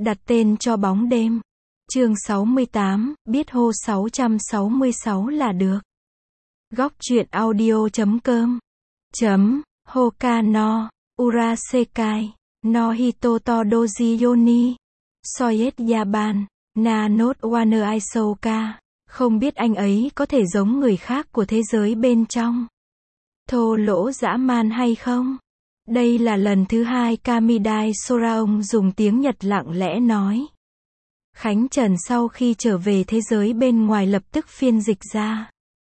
Đặt tên cho bóng đêm. Chương 68, biết hô 666 là được. Góc truyện audio.com Hoka no Urasekai no Hitoto Doji Yoni Soyet Yaban Na not Waner Isoka. Không biết anh ấy có thể giống người khác của thế giới bên trong, thô lỗ dã man hay không? Đây là lần thứ hai Kamidai Soraong dùng tiếng Nhật lặng lẽ nói. Khánh Trần sau khi trở về thế giới bên ngoài lập tức phiên dịch ra.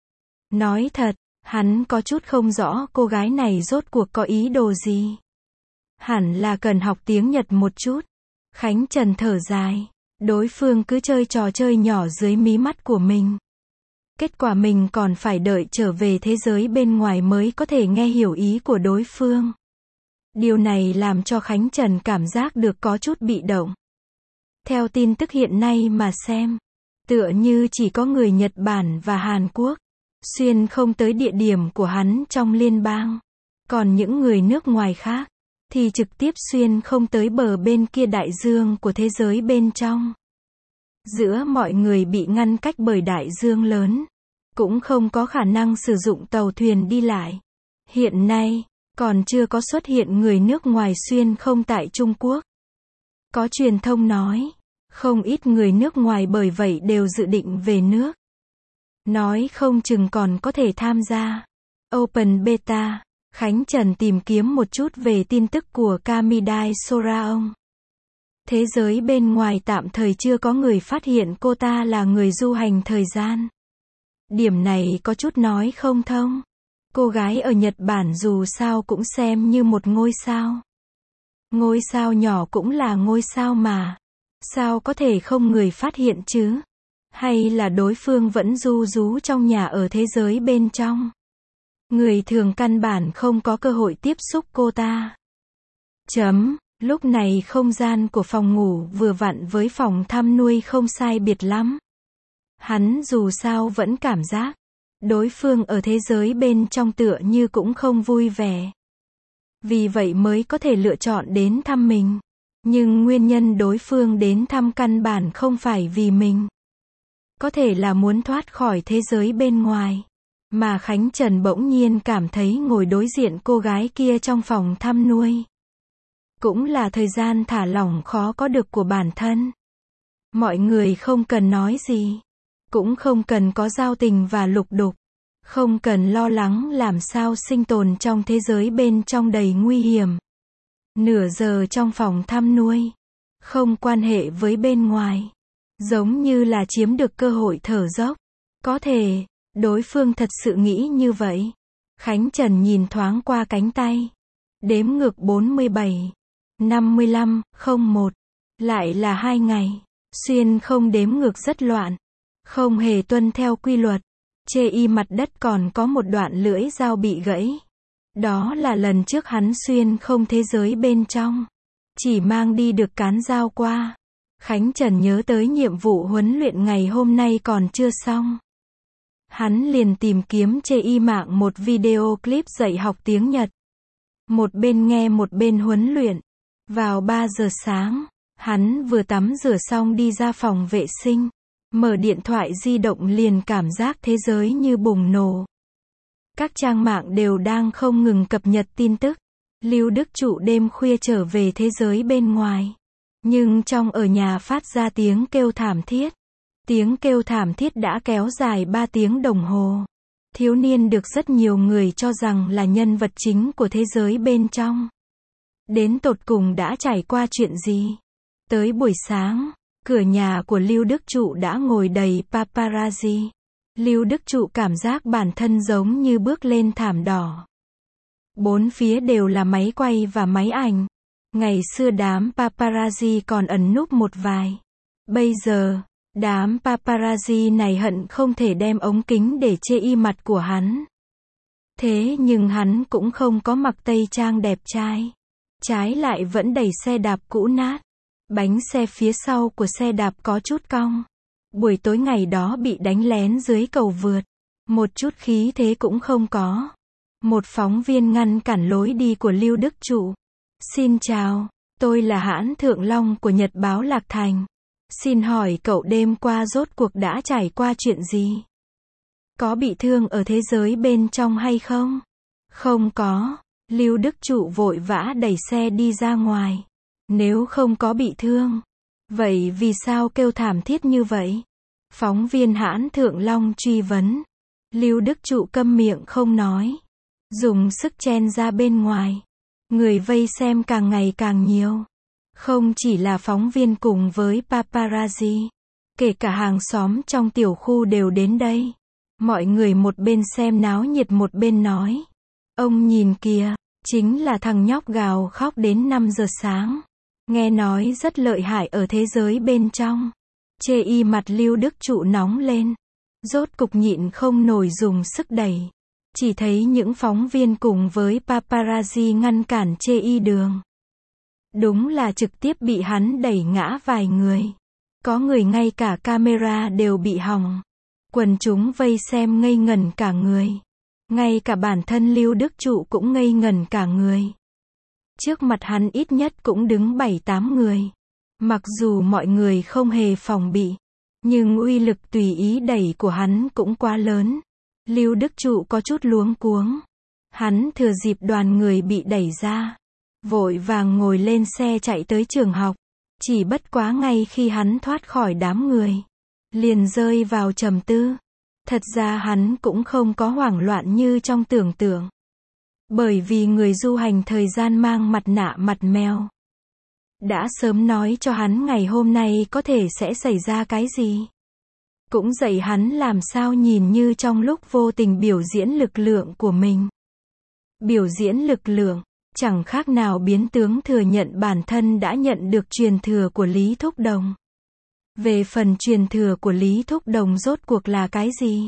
Nói thật, hắn có chút không rõ cô gái này rốt cuộc có ý đồ gì. Hẳn là cần học tiếng Nhật một chút. Khánh Trần thở dài. Đối phương cứ chơi trò chơi nhỏ dưới mí mắt của mình. Kết quả mình còn phải đợi trở về thế giới bên ngoài mới có thể nghe hiểu ý của đối phương. Điều này làm cho Khánh Trần cảm giác được có chút bị động. Theo tin tức hiện nay mà xem, tựa như chỉ có người Nhật Bản và Hàn Quốc xuyên không tới địa điểm của hắn trong liên bang. Còn những người nước ngoài khác thì trực tiếp xuyên không tới bờ bên kia đại dương của thế giới bên trong. Giữa mọi người bị ngăn cách bởi đại dương lớn, cũng không có khả năng sử dụng tàu thuyền đi lại. Hiện nay, còn chưa có xuất hiện người nước ngoài xuyên không tại Trung Quốc. Có truyền thông nói, không ít người nước ngoài bởi vậy đều dự định về nước. Nói không chừng còn có thể tham gia Open Beta. Khánh Trần tìm kiếm một chút về tin tức của Kamidai Soraong. Thế giới bên ngoài tạm thời chưa có người phát hiện cô ta là người du hành thời gian. Điểm này có chút nói không thông. Cô gái ở Nhật Bản dù sao cũng xem như một ngôi sao. Ngôi sao nhỏ cũng là ngôi sao mà. Sao có thể không người phát hiện chứ? Hay là đối phương vẫn ru rú trong nhà ở thế giới bên trong? Người thường căn bản không có cơ hội tiếp xúc cô ta. Lúc này không gian của phòng ngủ vừa vặn với phòng thăm nuôi không sai biệt lắm. Hắn dù sao vẫn cảm giác đối phương ở thế giới bên trong tựa như cũng không vui vẻ. Vì vậy mới có thể lựa chọn đến thăm mình. Nhưng nguyên nhân đối phương đến thăm căn bản không phải vì mình. Có thể là muốn thoát khỏi thế giới bên ngoài. Mà Khánh Trần bỗng nhiên cảm thấy ngồi đối diện cô gái kia trong phòng thăm nuôi cũng là thời gian thả lỏng khó có được của bản thân. Mọi người không cần nói gì, cũng không cần có giao tình và lục đục, không cần lo lắng làm sao sinh tồn trong thế giới bên trong đầy nguy hiểm. Nửa giờ trong phòng thăm nuôi, không quan hệ với bên ngoài, giống như là chiếm được cơ hội thở dốc. Có thể đối phương thật sự nghĩ như vậy. Khánh Trần nhìn thoáng qua cánh tay. Đếm ngược 47, 55, 01. Lại là 2 ngày. Xuyên không đếm ngược rất loạn. Không hề tuân theo quy luật. Chê y mặt đất còn có một đoạn lưỡi dao bị gãy. Đó là lần trước hắn xuyên không thế giới bên trong. Chỉ mang đi được cán dao qua. Khánh Trần nhớ tới nhiệm vụ huấn luyện ngày hôm nay còn chưa xong. Hắn liền tìm kiếm trên y mạng một video clip dạy học tiếng Nhật. Một bên nghe một bên huấn luyện. Vào 3 giờ sáng, hắn vừa tắm rửa xong đi ra phòng vệ sinh. Mở điện thoại di động liền cảm giác thế giới như bùng nổ. Các trang mạng đều đang không ngừng cập nhật tin tức. Lưu Đức Trụ đêm khuya trở về thế giới bên ngoài. Nhưng trong ở nhà phát ra tiếng kêu thảm thiết. Tiếng kêu thảm thiết đã kéo dài 3 tiếng đồng hồ. Thiếu niên được rất nhiều người cho rằng là nhân vật chính của thế giới bên trong. Đến tột cùng đã trải qua chuyện gì? Tới buổi sáng, cửa nhà của Lưu Đức Trụ đã ngồi đầy paparazzi. Lưu Đức Trụ cảm giác bản thân giống như bước lên thảm đỏ. Bốn phía đều là máy quay và máy ảnh. Ngày xưa đám paparazzi còn ẩn núp một vài. Bây giờ, đám paparazzi này hận không thể đem ống kính để che y mặt của hắn. Thế nhưng hắn cũng không có mặc tây trang đẹp trai. Trái lại vẫn đẩy xe đạp cũ nát. Bánh xe phía sau của xe đạp có chút cong. Buổi tối ngày đó bị đánh lén dưới cầu vượt. Một chút khí thế cũng không có. Một phóng viên ngăn cản lối đi của Lưu Đức Trụ. Xin chào, Tôi là Hãn Thượng Long của Nhật báo Lạc Thành. Xin hỏi cậu đêm qua rốt cuộc đã trải qua chuyện gì? Có bị thương ở thế giới bên trong hay không? Không có. Lưu Đức Trụ vội vã đẩy xe đi ra ngoài. Nếu không có bị thương, vậy vì sao kêu thảm thiết như vậy? Phóng viên Hãn Thượng Long truy vấn. Lưu Đức Trụ câm miệng không nói. Dùng sức chen ra bên ngoài. Người vây xem càng ngày càng nhiều. Không chỉ là phóng viên cùng với paparazzi, kể cả hàng xóm trong tiểu khu đều đến đây. Mọi người một bên xem náo nhiệt một bên nói. Ông nhìn kìa, chính là thằng nhóc gào khóc đến 5 giờ sáng. Nghe nói rất lợi hại ở thế giới bên trong. Chê y mặt Lưu Đức Trụ nóng lên. Rốt cục nhịn không nổi dùng sức đẩy. Chỉ thấy những phóng viên cùng với paparazzi ngăn cản chê y đường. Đúng là trực tiếp bị hắn đẩy ngã vài người. Có người ngay cả camera đều bị hỏng. Quần chúng vây xem ngây ngẩn cả người. Ngay cả bản thân Lưu Đức Trụ cũng ngây ngẩn cả người. Trước mặt hắn ít nhất cũng đứng 7-8 người. Mặc dù mọi người không hề phòng bị, nhưng uy lực tùy ý đẩy của hắn cũng quá lớn. Lưu Đức Trụ có chút luống cuống. Hắn thừa dịp đoàn người bị đẩy ra, vội vàng ngồi lên xe chạy tới trường học. Chỉ bất quá ngay khi hắn thoát khỏi đám người, liền rơi vào trầm tư. Thật ra hắn cũng không có hoảng loạn như trong tưởng tượng. Bởi vì người du hành thời gian mang mặt nạ mặt mèo đã sớm nói cho hắn ngày hôm nay có thể sẽ xảy ra cái gì. Cũng dạy hắn làm sao nhìn như trong lúc vô tình biểu diễn lực lượng của mình. Biểu diễn lực lượng, chẳng khác nào biến tướng thừa nhận bản thân đã nhận được truyền thừa của Lý Thúc Đồng. Về phần truyền thừa của Lý Thúc Đồng rốt cuộc là cái gì?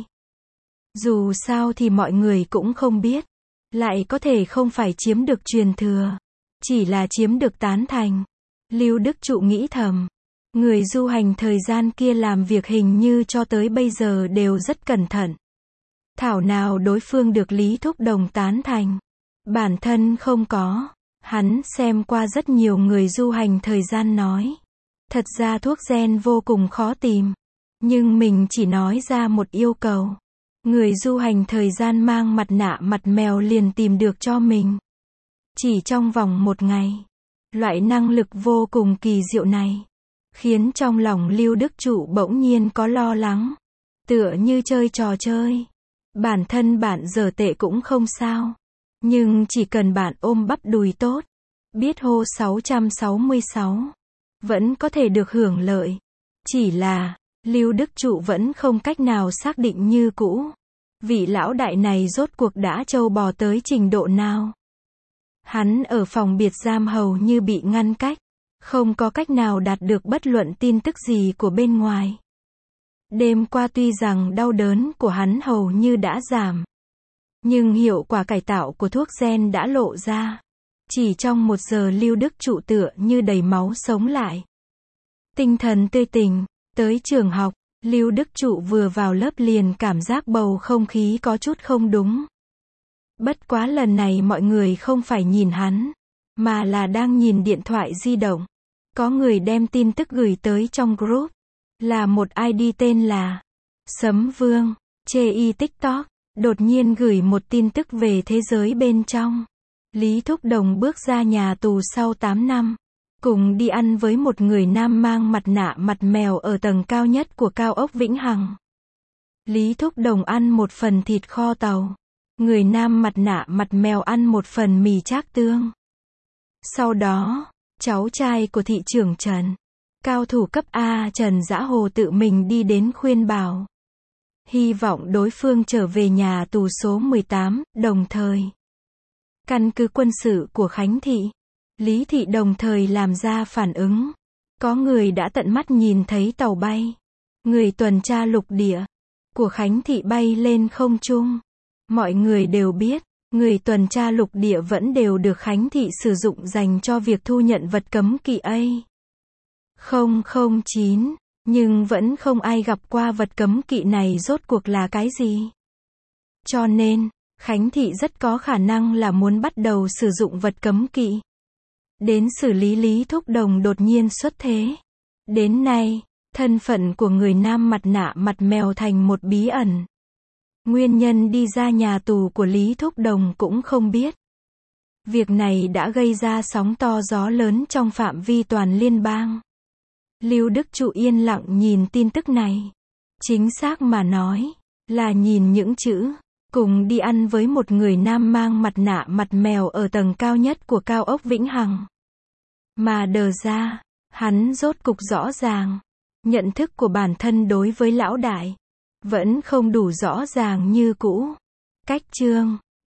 Dù sao thì mọi người cũng không biết. Lại có thể không phải chiếm được truyền thừa, chỉ là chiếm được tán thành. Lưu Đức Trụ nghĩ thầm. Người du hành thời gian kia làm việc hình như cho tới bây giờ đều rất cẩn thận. Thảo nào đối phương được Lý Thúc Đồng tán thành. Bản thân không có. Hắn xem qua rất nhiều người du hành thời gian nói. Thật ra thuốc gen vô cùng khó tìm. Nhưng mình chỉ nói ra một yêu cầu. Người du hành thời gian mang mặt nạ mặt mèo liền tìm được cho mình. Chỉ trong vòng 1 ngày. Loại năng lực vô cùng kỳ diệu này khiến trong lòng Lưu Đức Trụ bỗng nhiên có lo lắng. Tựa như chơi trò chơi. Bản thân bạn dở tệ cũng không sao. Nhưng chỉ cần bạn ôm bắp đùi tốt, biết hô 666, vẫn có thể được hưởng lợi. Chỉ là, Lưu Đức Trụ vẫn không cách nào xác định như cũ. Vị lão đại này rốt cuộc đã trâu bò tới trình độ nào. Hắn ở phòng biệt giam hầu như bị ngăn cách. Không có cách nào đạt được bất luận tin tức gì của bên ngoài. Đêm qua tuy rằng đau đớn của hắn hầu như đã giảm. Nhưng hiệu quả cải tạo của thuốc gen đã lộ ra. Chỉ trong 1 giờ Lưu Đức Trụ tựa như đầy máu sống lại. Tinh thần tươi tỉnh, tới trường học, Lưu Đức Trụ vừa vào lớp liền cảm giác bầu không khí có chút không đúng. Bất quá lần này mọi người không phải nhìn hắn, mà là đang nhìn điện thoại di động. Có người đem tin tức gửi tới trong group. Là một ID tên là Sấm Vương, chê y TikTok, đột nhiên gửi một tin tức về thế giới bên trong. Lý Thúc Đồng bước ra nhà tù sau 8 năm. Cùng đi ăn với một người nam mang mặt nạ mặt mèo ở tầng cao nhất của cao ốc Vĩnh Hằng. Lý Thúc Đồng ăn một phần thịt kho tàu. Người nam mặt nạ mặt mèo ăn một phần mì trác tương. Sau đó, cháu trai của thị trưởng Trần, cao thủ cấp A Trần Dã Hồ tự mình đi đến khuyên bảo. Hy vọng đối phương trở về nhà tù số 18, đồng thời. Căn cứ quân sự của Khánh Thị, Lý Thị đồng thời làm ra phản ứng. Có người đã tận mắt nhìn thấy tàu bay. Người tuần tra lục địa của Khánh Thị bay lên không trung. Mọi người đều biết, người tuần tra lục địa vẫn đều được Khánh Thị sử dụng dành cho việc thu nhận vật cấm kỵ A009, nhưng vẫn không ai gặp qua vật cấm kỵ này rốt cuộc là cái gì. Cho nên, Khánh Thị rất có khả năng là muốn bắt đầu sử dụng vật cấm kỵ. đến xử lý Lý Thúc Đồng đột nhiên xuất thế. Đến nay, thân phận của người nam mặt nạ mặt mèo thành một bí ẩn. Nguyên nhân đi ra nhà tù của Lý Thúc Đồng cũng không biết. Việc này đã gây ra sóng to gió lớn trong phạm vi toàn liên bang. Lưu Đức Trụ yên lặng nhìn tin tức này. Chính xác mà nói, là nhìn những chữ, cùng đi ăn với một người nam mang mặt nạ mặt mèo ở tầng cao nhất của cao ốc Vĩnh Hằng. Mà đờ ra, hắn rốt cục rõ ràng, nhận thức của bản thân đối với lão đại, vẫn không đủ rõ ràng như cũ. Cách chương